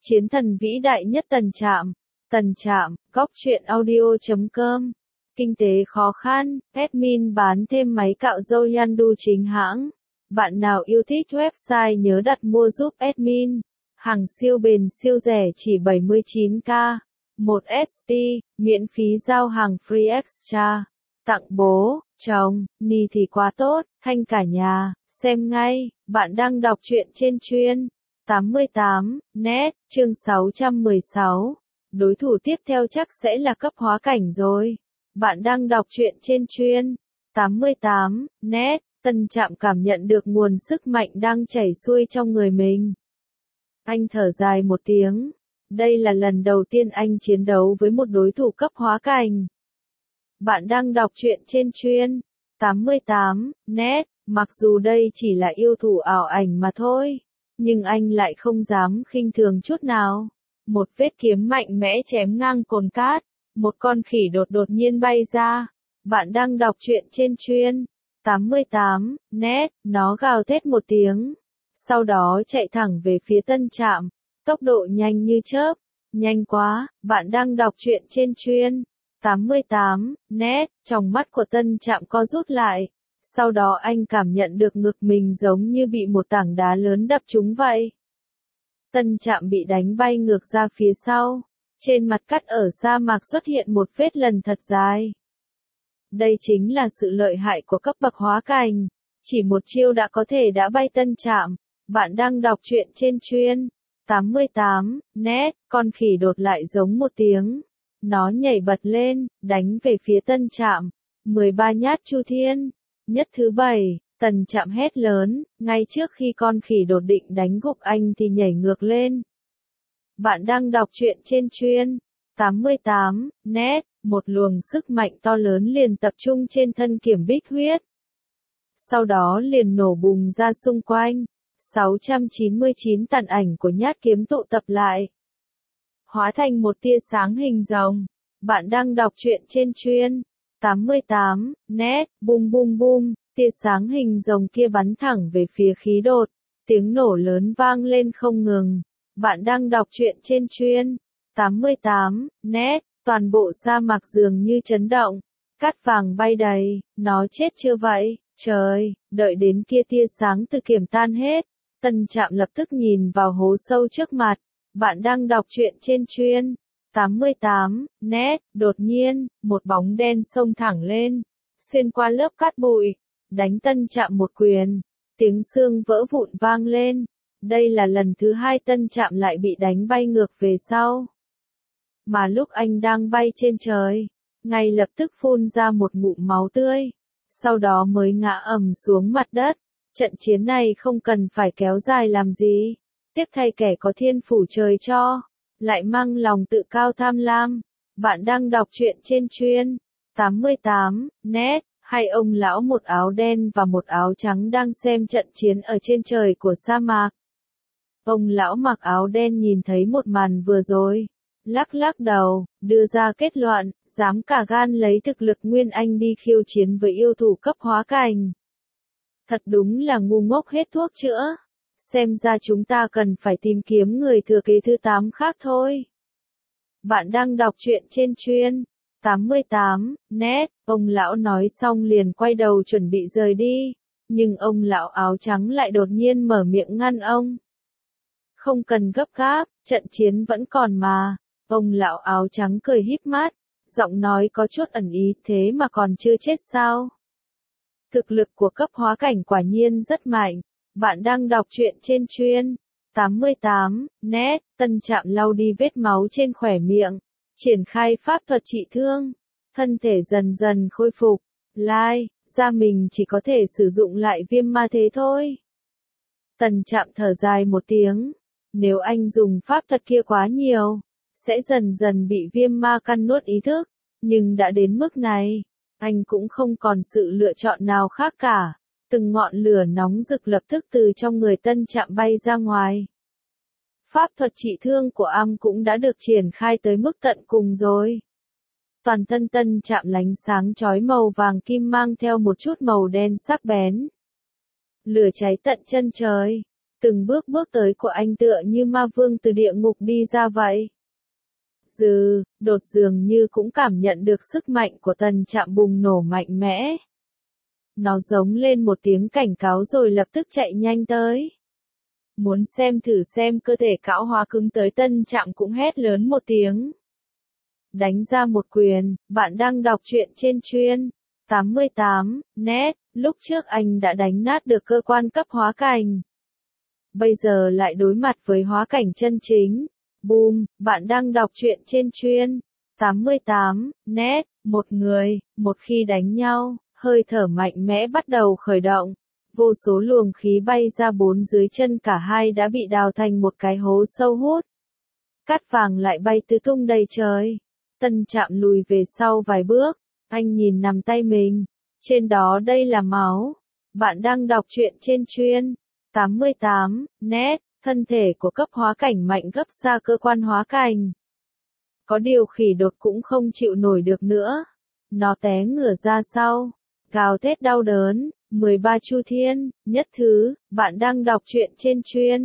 Chiến thần vĩ đại nhất Tần Trạm, góc truyện audio.com. Kinh tế khó khăn, admin bán thêm máy cạo râu Yandu chính hãng. Bạn nào yêu thích website nhớ đặt mua giúp admin. Hàng siêu bền siêu rẻ chỉ 79k. 1 SP, miễn phí giao hàng free extra. Tặng bố, chồng, ni thì quá tốt, thanh cả nhà, xem ngay, bạn đang đọc truyện trên chuyên 88, net, chương 616. Đối thủ tiếp theo chắc sẽ là cấp hóa cảnh rồi. Bạn đang đọc truyện trên chuyên 88, net, Tân Trạm cảm nhận được nguồn sức mạnh đang chảy xuôi trong người mình. Anh thở dài một tiếng. Đây là lần đầu tiên anh chiến đấu với một đối thủ cấp hóa cảnh. Bạn đang đọc truyện trên chuyên 88, net, mặc dù đây chỉ là yêu thủ ảo ảnh mà thôi, nhưng anh lại không dám khinh thường chút nào. Một vết kiếm mạnh mẽ chém ngang cồn cát, một con khỉ đột nhiên bay ra. Bạn đang đọc truyện trên chuyên 88, net, nó gào thét một tiếng, sau đó chạy thẳng về phía Tân Trạm, tốc độ nhanh như chớp, nhanh quá. Bạn đang đọc truyện trên chuyên 88, net, trong mắt của Tân Trạm co rút lại, sau đó anh cảm nhận được ngực mình giống như bị một tảng đá lớn đập trúng vậy. Tân Trạm bị đánh bay ngược ra phía sau, trên mặt cắt ở sa mạc xuất hiện một vết lần thật dài. Đây chính là sự lợi hại của cấp bậc hóa cảnh, chỉ một chiêu đã có thể đã bay Tân Trạm. Bạn đang đọc truyện trên chuyên 88, net, con khỉ đột lại giống một tiếng. Nó nhảy bật lên, đánh về phía Tân Trạm. 13 nhát Chu Thiên. Nhất thứ 7, Tân Trạm hét lớn, ngay trước khi con khỉ đột định đánh gục anh thì nhảy ngược lên. Bạn đang đọc truyện trên chuyên 88, net, một luồng sức mạnh to lớn liền tập trung trên thân Kiểm Bích Huyết. Sau đó liền nổ bùng ra xung quanh. 699 tàn ảnh của nhát kiếm tụ tập lại, hóa thành một tia sáng hình rồng. Bạn đang đọc truyện trên chuyên 88, net, bum bum bum, tia sáng hình rồng kia bắn thẳng về phía khí đột, tiếng nổ lớn vang lên không ngừng. Bạn đang đọc truyện trên chuyên 88, net, toàn bộ sa mạc dường như chấn động, cát vàng bay đầy. Nó chết chưa vậy? Trời, đợi đến kia tia sáng từ Kiểm tan hết, Tân Trạm lập tức nhìn vào hố sâu trước mặt. Bạn đang đọc truyện trên chuyên 88, net, đột nhiên, một bóng đen xông thẳng lên, xuyên qua lớp cát bụi, đánh Tân Trạm một quyền, tiếng xương vỡ vụn vang lên. Đây là lần thứ 2 Tân Trạm lại bị đánh bay ngược về sau. Mà lúc anh đang bay trên trời, ngay lập tức phun ra một ngụm máu tươi, sau đó mới ngã ầm xuống mặt đất. Trận chiến này không cần phải kéo dài làm gì, tiếc thay kẻ có thiên phủ trời cho, lại mang lòng tự cao tham lam. Bạn đang đọc truyện trên chuyên 88, net, hai ông lão một áo đen và một áo trắng đang xem trận chiến ở trên trời của sa mạc. Ông lão mặc áo đen nhìn thấy một màn vừa rồi, lắc lắc đầu, đưa ra kết luận, dám cả gan lấy thực lực Nguyên Anh đi khiêu chiến với yêu thủ cấp hóa cảnh. Thật đúng là ngu ngốc hết thuốc chữa. Xem ra chúng ta cần phải tìm kiếm người thừa kế thứ 8 khác thôi. Bạn đang đọc truyện trên chuyên 88, net, ông lão nói xong liền quay đầu chuẩn bị rời đi, nhưng ông lão áo trắng lại đột nhiên mở miệng ngăn ông. Không cần gấp gáp, trận chiến vẫn còn mà. Ông lão áo trắng cười híp mắt, giọng nói có chút ẩn ý, thế mà còn chưa chết sao? Thực lực của cấp hóa cảnh quả nhiên rất mạnh. Bạn đang đọc truyện trên chuyên 88, net, Tân Trạm lau đi vết máu trên khóe miệng, triển khai pháp thuật trị thương, thân thể dần dần khôi phục. Da mình chỉ có thể sử dụng lại viêm ma thế thôi. Tân Trạm thở dài một tiếng, nếu anh dùng pháp thuật kia quá nhiều, sẽ dần dần bị viêm ma căn nuốt ý thức, nhưng đã đến mức này, anh cũng không còn sự lựa chọn nào khác cả. Từng ngọn lửa nóng rực lập tức từ trong người Tân Trạm bay ra ngoài. Pháp thuật trị thương của am cũng đã được triển khai tới mức tận cùng rồi. Toàn thân Tân Trạm lánh sáng chói màu vàng kim mang theo một chút màu đen sắc bén. Lửa cháy tận chân trời. Từng bước bước tới của anh tựa như ma vương từ địa ngục đi ra vậy. Đột dường như cũng cảm nhận được sức mạnh của Tần Trạm bùng nổ mạnh mẽ. Nó giống lên một tiếng cảnh cáo rồi lập tức chạy nhanh tới. Muốn thử xem cơ thể cão hóa cứng tới Tân Trạm cũng hét lớn một tiếng. Đánh ra một quyền, bạn đang đọc truyện trên chuyên 88 net, lúc trước anh đã đánh nát được cơ quan cấp hóa cảnh. Bây giờ lại đối mặt với hóa cảnh chân chính. Boom, bạn đang đọc truyện trên chuyên 88 net, một khi đánh nhau, hơi thở mạnh mẽ bắt đầu khởi động. Vô số luồng khí bay ra bốn dưới chân cả hai đã bị đào thành một cái hố sâu hút. Cát vàng lại bay tứ tung đầy trời. Tân Trạm lùi về sau vài bước, anh nhìn nắm tay mình, trên đó đây là máu. Bạn đang đọc truyện trên chuyên 88 net, thân thể của cấp hóa cảnh mạnh gấp xa cơ quan hóa cảnh. Có điều Khỉ Đột cũng không chịu nổi được nữa. Nó té ngửa ra sau, gào thét đau đớn. 13 Chu Thiên, nhất thứ, bạn đang đọc truyện trên chuyên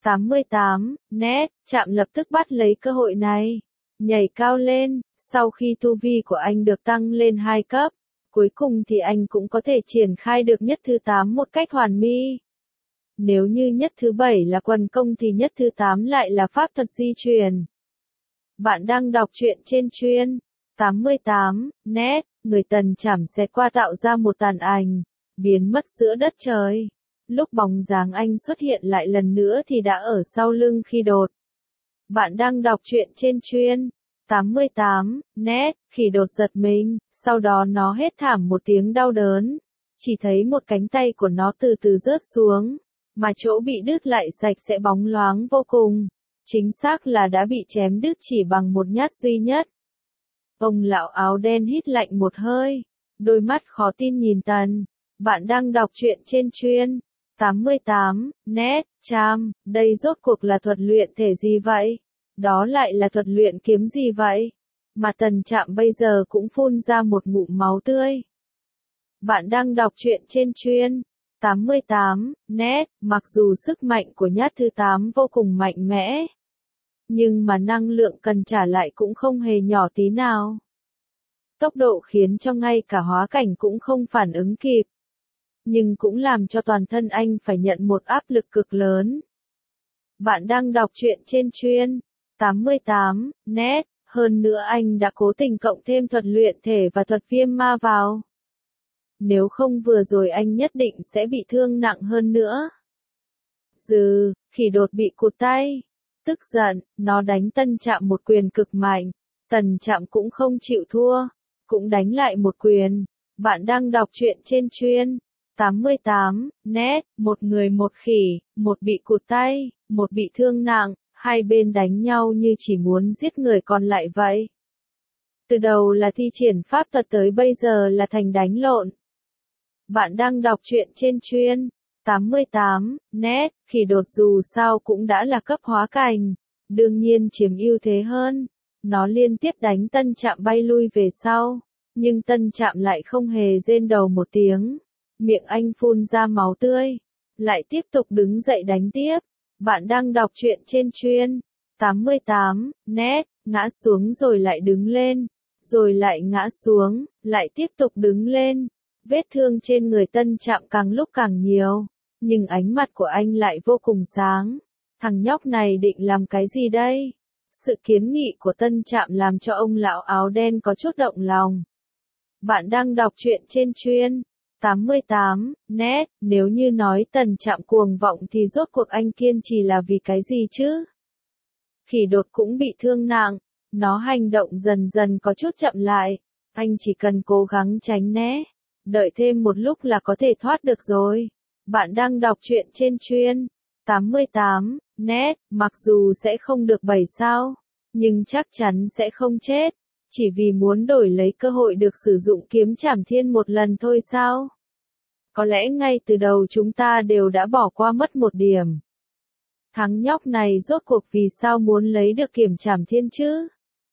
88 net, Trạm lập tức bắt lấy cơ hội này, nhảy cao lên. Sau khi tu vi của anh được tăng lên 2 cấp, cuối cùng thì anh cũng có thể triển khai được nhất thứ 8 một cách hoàn mỹ. Nếu như nhất thứ 7 là quần công thì nhất thứ 8 lại là pháp thuật di chuyển. Bạn đang đọc truyện trên chuyên 88 net, người Tần Trảm xẹt qua tạo ra một tàn ảnh, biến mất giữa đất trời. Lúc bóng dáng anh xuất hiện lại lần nữa thì đã ở sau lưng Khỉ Đột. Bạn đang đọc truyện trên chuyên 88 net, Khỉ Đột giật mình, sau đó nó hét thảm một tiếng đau đớn. Chỉ thấy một cánh tay của nó từ từ rớt xuống, mà chỗ bị đứt lại sạch sẽ bóng loáng vô cùng. Chính xác là đã bị chém đứt chỉ bằng một nhát duy nhất. Ông lão áo đen hít lạnh một hơi, đôi mắt khó tin nhìn Tần. Bạn đang đọc truyện trên chuyên 88 net, Trạm, đây rốt cuộc là thuật luyện thể gì vậy? Đó lại là thuật luyện kiếm gì vậy? Mà Tần Trạm bây giờ cũng phun ra một ngụm máu tươi. Bạn đang đọc truyện trên chuyên 88 net, mặc dù sức mạnh của nhát thứ 8 vô cùng mạnh mẽ, nhưng mà năng lượng cần trả lại cũng không hề nhỏ tí nào. Tốc độ khiến cho ngay cả hóa cảnh cũng không phản ứng kịp, nhưng cũng làm cho toàn thân anh phải nhận một áp lực cực lớn. Bạn đang đọc truyện trên chuyên 88 net, hơn nữa anh đã cố tình cộng thêm thuật luyện thể và thuật viêm ma vào. Nếu không vừa rồi anh nhất định sẽ bị thương nặng hơn nữa. Khỉ Đột bị cụt tay. Tức giận, nó đánh Tân Trạm một quyền cực mạnh. Tần Trạm cũng không chịu thua, cũng đánh lại một quyền. Bạn đang đọc truyện trên chuyên 88 net, một người một khỉ, một bị cụt tay, một bị thương nặng, hai bên đánh nhau như chỉ muốn giết người còn lại vậy. Từ đầu là thi triển pháp thuật tới bây giờ là thành đánh lộn. Bạn đang đọc truyện trên chuyên 88 net, Khỉ Đột dù sao cũng đã là cấp hóa cảnh, đương nhiên chiếm ưu thế hơn. Nó liên tiếp đánh Tân Trạm bay lui về sau, nhưng Tân Trạm lại không hề rên đầu một tiếng. Miệng anh phun ra máu tươi, lại tiếp tục đứng dậy đánh tiếp. Bạn đang đọc truyện trên chuyên 88 net, ngã xuống rồi lại đứng lên, rồi lại ngã xuống, lại tiếp tục đứng lên. Vết thương trên người Tân Trạm càng lúc càng nhiều, nhưng ánh mặt của anh lại vô cùng sáng. Thằng nhóc này định làm cái gì đây? Sự kiến nghị của Tân Trạm làm cho ông lão áo đen có chút động lòng. Bạn đang đọc truyện trên chuyên 88 net, nếu như nói Tần Trạm cuồng vọng thì rốt cuộc anh kiên trì là vì cái gì chứ? Khỉ Đột cũng bị thương nặng, nó hành động dần dần có chút chậm lại, anh chỉ cần cố gắng tránh né, đợi thêm một lúc là có thể thoát được rồi. Bạn đang đọc truyện trên chuyên 88 net, mặc dù sẽ không được 7 sao, nhưng chắc chắn sẽ không chết, chỉ vì muốn đổi lấy cơ hội được sử dụng kiếm Trảm Thiên một lần thôi sao? Có lẽ ngay từ đầu chúng ta đều đã bỏ qua mất một điểm. Thằng nhóc này rốt cuộc vì sao muốn lấy được kiếm Trảm Thiên chứ?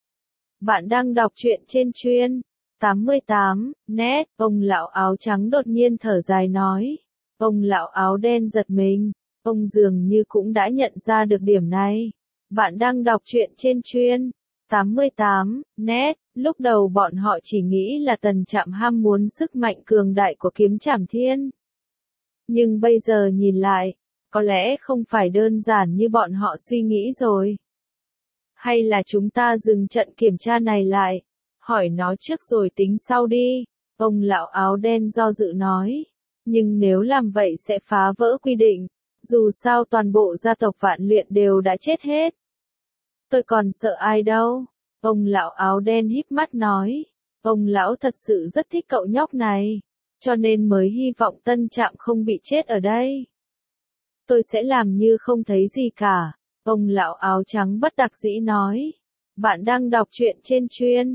Bạn đang đọc truyện trên chuyên 88 net, ông lão áo trắng đột nhiên thở dài nói. Ông lão áo đen giật mình, Ông dường như cũng đã nhận ra được điểm này. Bạn đang đọc truyện trên chuyên 88 net. Lúc đầu bọn họ chỉ nghĩ là Tần Trạm ham muốn sức mạnh cường đại của kiếm Trảm Thiên. Nhưng bây giờ nhìn lại, có lẽ không phải đơn giản như bọn họ suy nghĩ rồi. Hay là chúng ta dừng trận kiểm tra này lại, hỏi nó trước rồi tính sau đi, ông lão áo đen do dự nói. Nhưng nếu làm vậy sẽ phá vỡ quy định, dù sao toàn bộ gia tộc Vạn Luyện đều đã chết hết. Tôi còn sợ ai đâu, ông lão áo đen híp mắt nói. Ông lão thật sự rất thích cậu nhóc này, cho nên mới hy vọng Tân Trạm không bị chết ở đây. Tôi sẽ làm như không thấy gì cả, ông lão áo trắng bất đắc dĩ nói. Bạn đang đọc truyện trên chuyên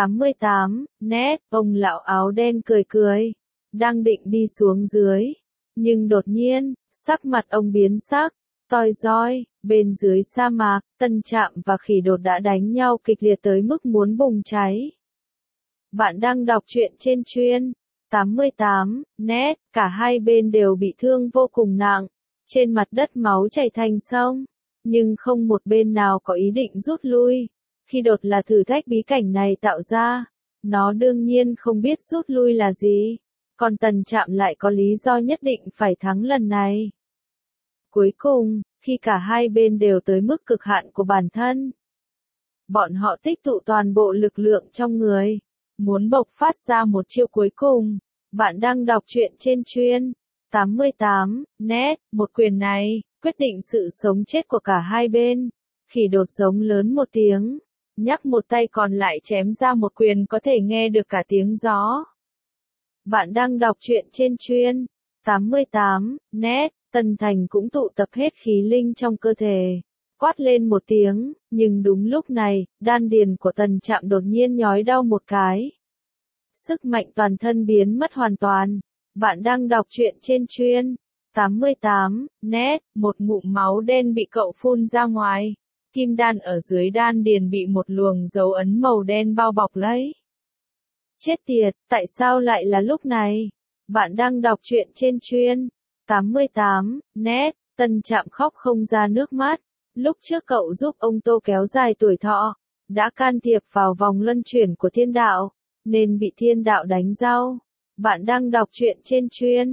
88 net. Ông lão áo đen cười cười, đang định đi xuống dưới, nhưng đột nhiên, sắc mặt ông biến sắc. Toi roi, bên dưới sa mạc, Tân Trạm và Khỉ Đột đã đánh nhau kịch liệt tới mức muốn bùng cháy. Bạn đang đọc truyện trên chuyên 88 net. Cả hai bên đều bị thương vô cùng nặng, trên mặt đất máu chảy thành sông, nhưng không một bên nào có ý định rút lui. Khi Đột là thử thách bí cảnh này tạo ra, nó đương nhiên không biết rút lui là gì, còn Tần Trạm lại có lý do nhất định phải thắng lần này. Cuối cùng, khi cả hai bên đều tới mức cực hạn của bản thân, bọn họ tích tụ toàn bộ lực lượng trong người, muốn bộc phát ra một chiêu cuối cùng. Bạn đang đọc truyện trên chuyên 88 net. Một quyền này quyết định sự sống chết của cả hai bên. Khỉ Đột giống lớn một tiếng, nhấc một tay còn lại chém ra một quyền có thể nghe được cả tiếng gió. Bạn đang đọc truyện trên chuyên 88 net. Tần Thành cũng tụ tập hết khí linh trong cơ thể, quát lên một tiếng, nhưng đúng lúc này, đan điền của Tần Trạm đột nhiên nhói đau một cái. Sức mạnh toàn thân biến mất hoàn toàn. Bạn đang đọc truyện trên chuyên 88 net. Một ngụm máu đen bị cậu phun ra ngoài. Kim đan ở dưới đan điền bị một luồng dấu ấn màu đen bao bọc lấy. Chết tiệt, tại sao lại là lúc này? Bạn đang đọc truyện trên chuyên 88 net. Tần Trạm khóc không ra nước mắt. Lúc trước cậu giúp ông Tô kéo dài tuổi thọ, đã can thiệp vào vòng luân chuyển của thiên đạo, nên bị thiên đạo đánh rau. Bạn đang đọc truyện trên chuyên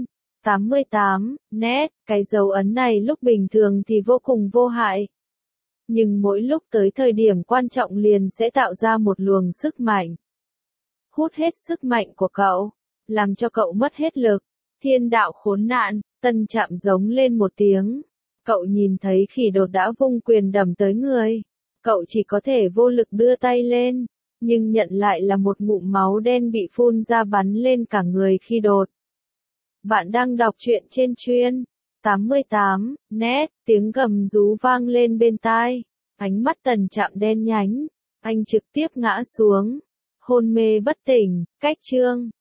88 net. Cái dấu ấn này lúc bình thường thì vô cùng vô hại, nhưng mỗi lúc tới thời điểm quan trọng liền sẽ tạo ra một luồng sức mạnh, hút hết sức mạnh của cậu, làm cho cậu mất hết lực. Thiên đạo khốn nạn, Tần Trạm giống lên một tiếng. Cậu nhìn thấy Khỉ Đột đã vung quyền đầm tới người. Cậu chỉ có thể vô lực đưa tay lên, nhưng nhận lại là một ngụm máu đen bị phun ra bắn lên cả người Khỉ Đột. Bạn đang đọc truyện trên chuyên 88 net. Tiếng gầm rú vang lên bên tai. Ánh mắt Tần Trạm đen nhánh. Anh trực tiếp ngã xuống, hôn mê bất tỉnh. Cách chương